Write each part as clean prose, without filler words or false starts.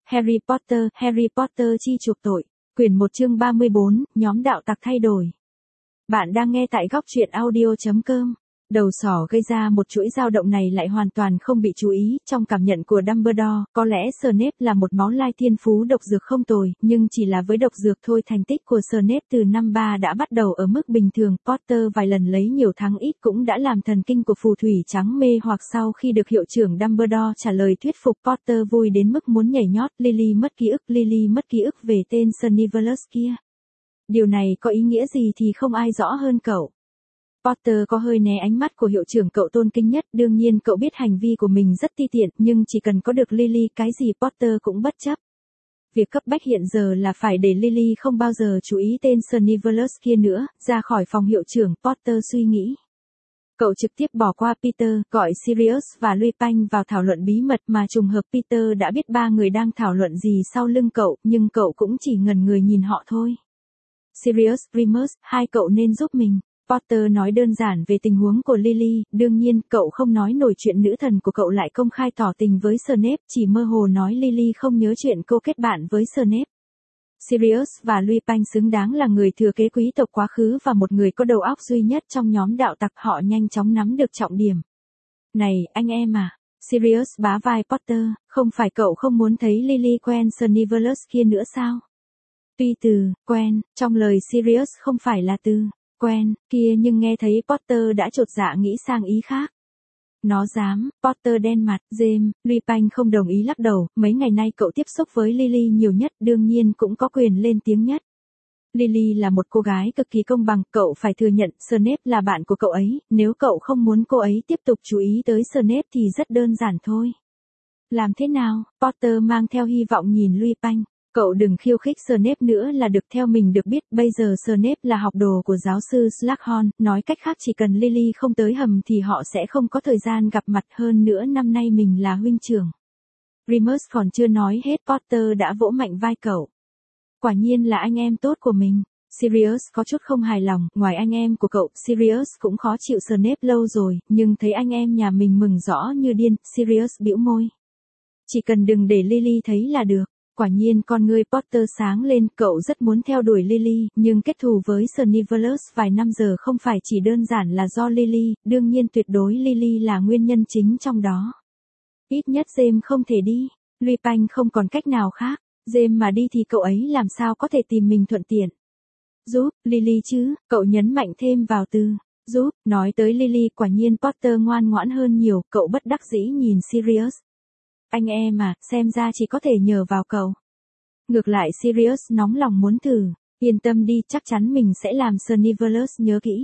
Harry Potter chi chuộc tội. Quyển 1 chương 34, nhóm đạo tặc thay đổi. Bạn đang nghe tại góc truyện audio.com. Đầu sỏ gây ra một chuỗi dao động này lại hoàn toàn không bị chú ý. Trong cảm nhận của Dumbledore, có lẽ Snape là một máu lai thiên phú độc dược không tồi, nhưng chỉ là với độc dược thôi. Thành tích của Snape từ năm 3 đã bắt đầu ở mức bình thường. Potter vài lần lấy nhiều thắng ít cũng đã làm thần kinh của phù thủy trắng mê hoặc. Sau khi được hiệu trưởng Dumbledore trả lời thuyết phục, Potter vui đến mức muốn nhảy nhót. Lily mất ký ức về tên Sneaverus kia. Điều này có ý nghĩa gì thì không ai rõ hơn cậu. Potter có hơi né ánh mắt của hiệu trưởng cậu tôn kính nhất. Đương nhiên cậu biết hành vi của mình rất ti tiện, nhưng chỉ cần có được Lily, cái gì Potter cũng bất chấp. Việc cấp bách hiện giờ là phải để Lily không bao giờ chú ý tên Sneaverus kia nữa. Ra khỏi phòng hiệu trưởng, Potter suy nghĩ. Cậu trực tiếp bỏ qua Peter, gọi Sirius và Lupin vào thảo luận bí mật mà trùng hợp Peter đã biết ba người đang thảo luận gì sau lưng cậu, nhưng cậu cũng chỉ ngẩn người nhìn họ thôi. Sirius, Remus, hai cậu nên giúp mình. Potter nói đơn giản về tình huống của Lily, đương nhiên cậu không nói nổi chuyện nữ thần của cậu lại công khai tỏ tình với Snape, chỉ mơ hồ nói Lily không nhớ chuyện cô kết bạn với Snape. Sirius và Lupin xứng đáng là người thừa kế quý tộc quá khứ và một người có đầu óc duy nhất trong nhóm đạo tặc. Họ nhanh chóng nắm được trọng điểm. Này, anh em à. Sirius bá vai Potter, không phải cậu không muốn thấy Lily quen Sneaverus kia nữa sao? Tuy từ quen trong lời Sirius không phải là từ quen kia, nhưng nghe thấy Potter đã chột dạ nghĩ sang ý khác. Nó dám. Potter đen mặt. James, Lupin không đồng ý lắc đầu. Mấy ngày nay cậu tiếp xúc với Lily nhiều nhất, đương nhiên cũng có quyền lên tiếng nhất. Lily là một cô gái cực kỳ công bằng, cậu phải thừa nhận. Snape là bạn của cậu ấy, nếu cậu không muốn cô ấy tiếp tục chú ý tới Snape thì rất đơn giản thôi. Làm thế nào? Potter mang theo hy vọng nhìn Lupin. Cậu đừng khiêu khích Snape nữa là được. Theo mình được biết, bây giờ Snape là học đồ của giáo sư Slughorn, nói cách khác chỉ cần Lily không tới hầm thì họ sẽ không có thời gian gặp mặt. Hơn nữa năm nay mình là huynh trưởng. Remus còn chưa nói hết, Potter đã vỗ mạnh vai cậu. Quả nhiên là anh em tốt của mình. Sirius có chút không hài lòng, ngoài anh em của cậu, Sirius cũng khó chịu Snape lâu rồi, nhưng thấy anh em nhà mình mừng rõ như điên, Sirius bĩu môi. Chỉ cần đừng để Lily thấy là được. Quả nhiên con ngươi Potter sáng lên, cậu rất muốn theo đuổi Lily, nhưng kết thù với Sneaverus vài năm giờ không phải chỉ đơn giản là do Lily, đương nhiên tuyệt đối Lily là nguyên nhân chính trong đó. Ít nhất James không thể đi, Lupin không còn cách nào khác, James mà đi thì cậu ấy làm sao có thể tìm mình thuận tiện. Giúp Lily chứ, cậu nhấn mạnh thêm vào từ giúp, nói tới Lily. Quả nhiên Potter ngoan ngoãn hơn nhiều, cậu bất đắc dĩ nhìn Sirius. Anh em à, xem ra chỉ có thể nhờ vào cậu. Ngược lại Sirius nóng lòng muốn thử. Yên tâm đi, chắc chắn mình sẽ làm Sneaverus nhớ kỹ.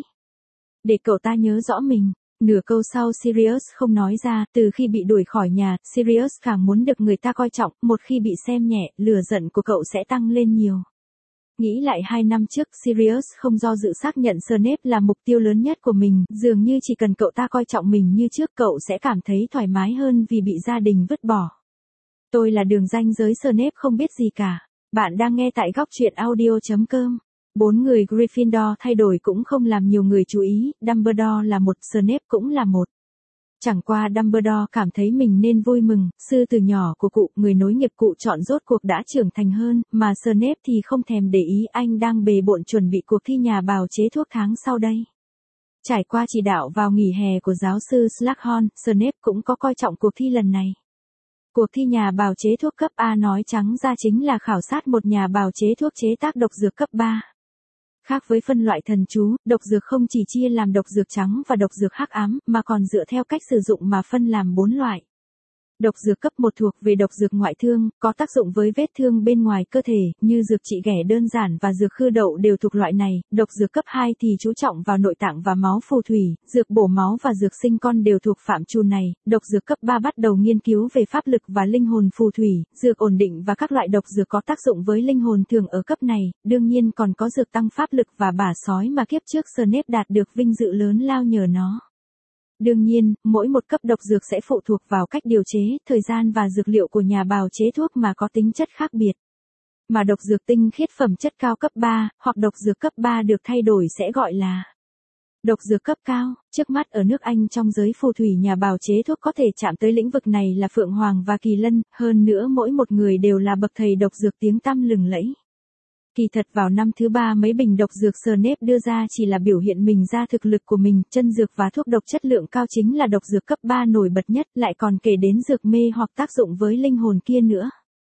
Để cậu ta nhớ rõ mình. Nửa câu sau Sirius không nói ra. Từ khi bị đuổi khỏi nhà, Sirius càng muốn được người ta coi trọng. Một khi bị xem nhẹ, lửa giận của cậu sẽ tăng lên nhiều. Nghĩ lại 2 năm trước, Sirius không do dự xác nhận Snape là mục tiêu lớn nhất của mình, dường như chỉ cần cậu ta coi trọng mình như trước cậu sẽ cảm thấy thoải mái hơn vì bị gia đình vứt bỏ. Tôi là đường ranh giới Snape không biết gì cả. Bạn đang nghe tại góc truyện audio.com. 4 người Gryffindor thay đổi cũng không làm nhiều người chú ý, Dumbledore là một, Snape cũng là một. Chẳng qua Dumbledore cảm thấy mình nên vui mừng, sư từ nhỏ của cụ, người nối nghiệp cụ chọn rốt cuộc đã trưởng thành hơn, mà Snape thì không thèm để ý, anh đang bề bộn chuẩn bị cuộc thi nhà bào chế thuốc tháng sau đây. Trải qua chỉ đạo vào nghỉ hè của giáo sư Slughorn, Snape cũng có coi trọng cuộc thi lần này. Cuộc thi nhà bào chế thuốc cấp A nói trắng ra chính là khảo sát một nhà bào chế thuốc chế tác độc dược cấp 3. Khác với phân loại thần chú, độc dược không chỉ chia làm độc dược trắng và độc dược hắc ám, mà còn dựa theo cách sử dụng mà phân làm 4 loại. Độc dược cấp 1 thuộc về độc dược ngoại thương, có tác dụng với vết thương bên ngoài cơ thể, như dược trị ghẻ đơn giản và dược khư đậu đều thuộc loại này. Độc dược cấp 2 thì chú trọng vào nội tạng và máu phù thủy, dược bổ máu và dược sinh con đều thuộc phạm trù này. Độc dược cấp 3 bắt đầu nghiên cứu về pháp lực và linh hồn phù thủy, dược ổn định và các loại độc dược có tác dụng với linh hồn thường ở cấp này, đương nhiên còn có dược tăng pháp lực và bả sói mà kiếp trước Snape đạt được vinh dự lớn lao nhờ nó. Đương nhiên, mỗi một cấp độc dược sẽ phụ thuộc vào cách điều chế, thời gian và dược liệu của nhà bào chế thuốc mà có tính chất khác biệt. Mà độc dược tinh khiết phẩm chất cao cấp 3, hoặc độc dược cấp 3 được thay đổi sẽ gọi là Độc dược cấp cao, trước mắt ở nước Anh trong giới phù thủy nhà bào chế thuốc có thể chạm tới lĩnh vực này là Phượng Hoàng và Kỳ Lân, hơn nữa mỗi một người đều là bậc thầy độc dược tiếng tăm lừng lẫy. Kỳ thật vào năm thứ 3 mấy bình độc dược Snape đưa ra chỉ là biểu hiện mình ra thực lực của mình, chân dược và thuốc độc chất lượng cao chính là độc dược cấp 3 nổi bật nhất, lại còn kể đến dược mê hoặc tác dụng với linh hồn kia nữa.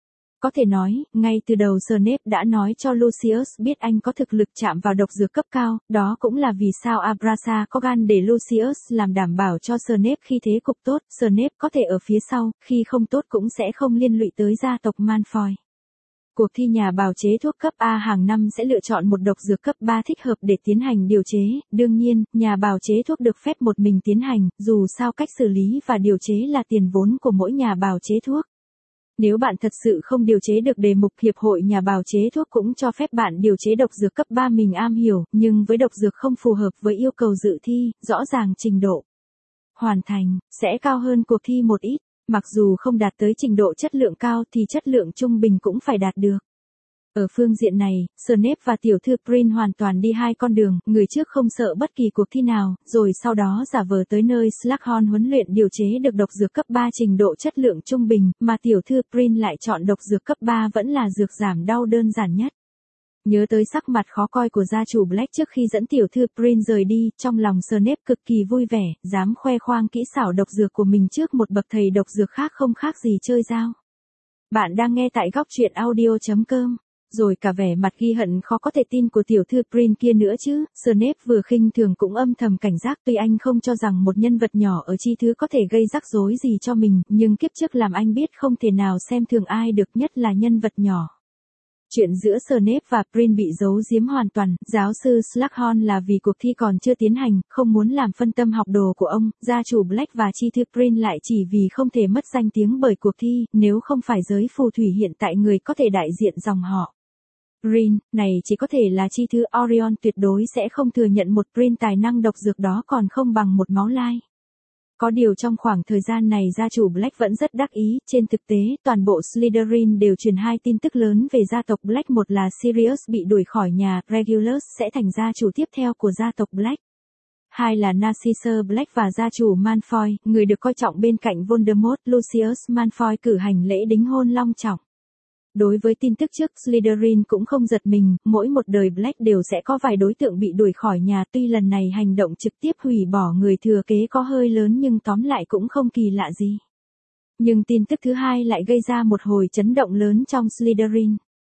Có thể nói, ngay từ đầu Snape đã nói cho Lucius biết anh có thực lực chạm vào độc dược cấp cao, đó cũng là vì sao Abrasa có gan để Lucius làm đảm bảo cho Snape khi thế cục tốt, Snape có thể ở phía sau, khi không tốt cũng sẽ không liên lụy tới gia tộc Malfoy. Cuộc thi nhà bào chế thuốc cấp A hàng năm sẽ lựa chọn một độc dược cấp 3 thích hợp để tiến hành điều chế, đương nhiên, nhà bào chế thuốc được phép một mình tiến hành, dù sao cách xử lý và điều chế là tiền vốn của mỗi nhà bào chế thuốc. Nếu bạn thật sự không điều chế được đề mục, hiệp hội nhà bào chế thuốc cũng cho phép bạn điều chế độc dược cấp 3 mình am hiểu, nhưng với độc dược không phù hợp với yêu cầu dự thi, rõ ràng trình độ hoàn thành sẽ cao hơn cuộc thi một ít. Mặc dù không đạt tới trình độ chất lượng cao thì chất lượng trung bình cũng phải đạt được. Ở phương diện này, Snape và tiểu thư Prin hoàn toàn đi hai con đường, người trước không sợ bất kỳ cuộc thi nào, rồi sau đó giả vờ tới nơi Slughorn huấn luyện điều chế được độc dược cấp 3 trình độ chất lượng trung bình, mà tiểu thư Prin lại chọn độc dược cấp 3 vẫn là dược giảm đau đơn giản nhất. Nhớ tới sắc mặt khó coi của gia chủ Black trước khi dẫn tiểu thư Prin rời đi, trong lòng Snape cực kỳ vui vẻ, dám khoe khoang kỹ xảo độc dược của mình trước một bậc thầy độc dược khác không khác gì chơi dao. Bạn đang nghe tại góc truyện audio.com. Rồi cả vẻ mặt ghi hận khó có thể tin của tiểu thư Prin kia nữa chứ, Snape vừa khinh thường cũng âm thầm cảnh giác, tuy anh không cho rằng một nhân vật nhỏ ở chi thứ có thể gây rắc rối gì cho mình, nhưng kiếp trước làm anh biết không thể nào xem thường ai được, nhất là nhân vật nhỏ. Chuyện giữa Snape và Prin bị giấu giếm hoàn toàn, giáo sư Slughorn là vì cuộc thi còn chưa tiến hành, không muốn làm phân tâm học đồ của ông, gia chủ Black và chi thư Prin lại chỉ vì không thể mất danh tiếng bởi cuộc thi, nếu không phải giới phù thủy hiện tại người có thể đại diện dòng họ. Prin, này chỉ có thể là chi thư Orion, tuyệt đối sẽ không thừa nhận một Prin tài năng độc dược đó còn không bằng một máu lai. Có điều trong khoảng thời gian này gia chủ Black vẫn rất đắc ý, trên thực tế, toàn bộ Slytherin đều truyền hai tin tức lớn về gia tộc Black, một là Sirius bị đuổi khỏi nhà, Regulus sẽ thành gia chủ tiếp theo của gia tộc Black. Hai là Narcissa Black và gia chủ Malfoy, người được coi trọng bên cạnh Voldemort, Lucius Malfoy cử hành lễ đính hôn long trọng. Đối với tin tức trước, Slytherin cũng không giật mình, mỗi một đời Black đều sẽ có vài đối tượng bị đuổi khỏi nhà, tuy lần này hành động trực tiếp hủy bỏ người thừa kế có hơi lớn nhưng tóm lại cũng không kỳ lạ gì. Nhưng tin tức thứ hai lại gây ra một hồi chấn động lớn trong Slytherin.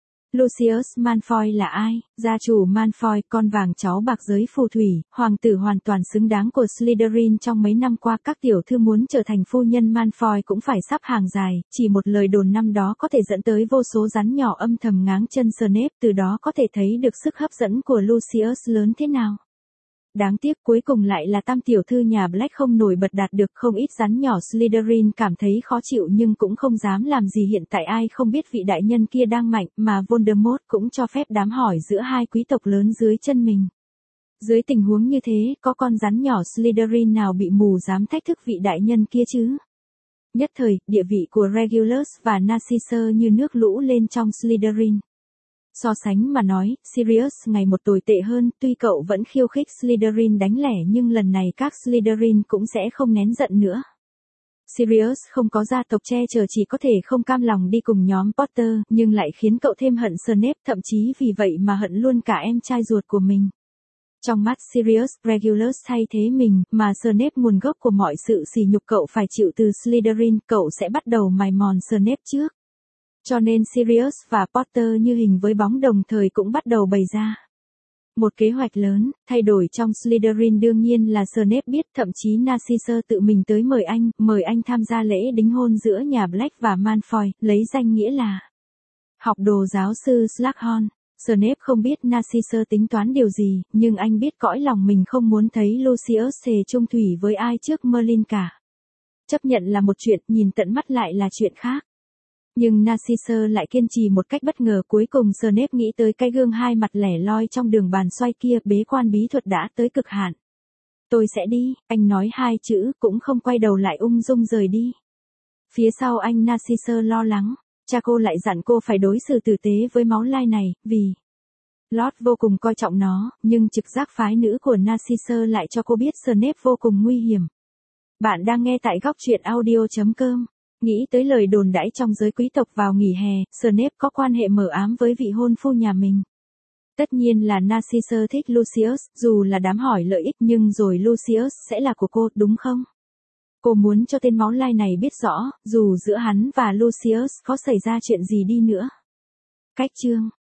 Lucius Malfoy là ai? Gia chủ Malfoy, con vàng cháu bạc giới phù thủy, hoàng tử hoàn toàn xứng đáng của Slytherin. Trong mấy năm qua các tiểu thư muốn trở thành phu nhân Malfoy cũng phải sắp hàng dài, chỉ một lời đồn năm đó có thể dẫn tới vô số rắn nhỏ âm thầm ngáng chân Snape, từ đó có thể thấy được sức hấp dẫn của Lucius lớn thế nào. Đáng tiếc cuối cùng lại là tam tiểu thư nhà Black không nổi bật đạt được, không ít rắn nhỏ Slytherin cảm thấy khó chịu nhưng cũng không dám làm gì, hiện tại ai không biết vị đại nhân kia đang mạnh, mà Voldemort cũng cho phép đám hỏi giữa hai quý tộc lớn dưới chân mình. Dưới tình huống như thế, có con rắn nhỏ Slytherin nào bị mù dám thách thức vị đại nhân kia chứ? Nhất thời, địa vị của Regulus và Narcissa như nước lũ lên trong Slytherin. So sánh mà nói, Sirius ngày một tồi tệ hơn, tuy cậu vẫn khiêu khích Slytherin đánh lẻ nhưng lần này các Slytherin cũng sẽ không nén giận nữa. Sirius không có gia tộc che chở chỉ có thể không cam lòng đi cùng nhóm Potter, nhưng lại khiến cậu thêm hận Snape, thậm chí vì vậy mà hận luôn cả em trai ruột của mình. Trong mắt Sirius, Regulus thay thế mình, mà Snape nguồn gốc của mọi sự sỉ nhục cậu phải chịu từ Slytherin, cậu sẽ bắt đầu mài mòn Snape trước. Cho nên Sirius và Potter như hình với bóng đồng thời cũng bắt đầu bày ra một kế hoạch lớn, thay đổi trong Slytherin. Đương nhiên là Snape biết, thậm chí Narcissa tự mình tới mời anh tham gia lễ đính hôn giữa nhà Black và Malfoy, lấy danh nghĩa là học đồ giáo sư Slughorn. Snape không biết Narcissa tính toán điều gì, nhưng anh biết cõi lòng mình không muốn thấy Lucius thề chung thủy với ai trước Merlin cả. Chấp nhận là một chuyện, nhìn tận mắt lại là chuyện khác. Nhưng Narcissa lại kiên trì một cách bất ngờ, cuối cùng Snape nghĩ tới cái gương hai mặt lẻ loi trong đường bàn xoay kia, bế quan bí thuật đã tới cực hạn. Tôi sẽ đi, anh nói hai chữ, cũng không quay đầu lại ung dung rời đi. Phía sau anh Narcissa lo lắng, cha cô lại dặn cô phải đối xử tử tế với máu lai này, vì Lott vô cùng coi trọng nó, nhưng trực giác phái nữ của Narcissus lại cho cô biết Snape vô cùng nguy hiểm. Bạn đang nghe tại góc truyện audio.com. Nghĩ tới lời đồn đãi trong giới quý tộc vào nghỉ hè, Snape có quan hệ mờ ám với vị hôn phu nhà mình. Tất nhiên là Narcissus thích Lucius, dù là đám hỏi lợi ích nhưng rồi Lucius sẽ là của cô, đúng không? Cô muốn cho tên máu lai này biết rõ, dù giữa hắn và Lucius có xảy ra chuyện gì đi nữa. Cách chương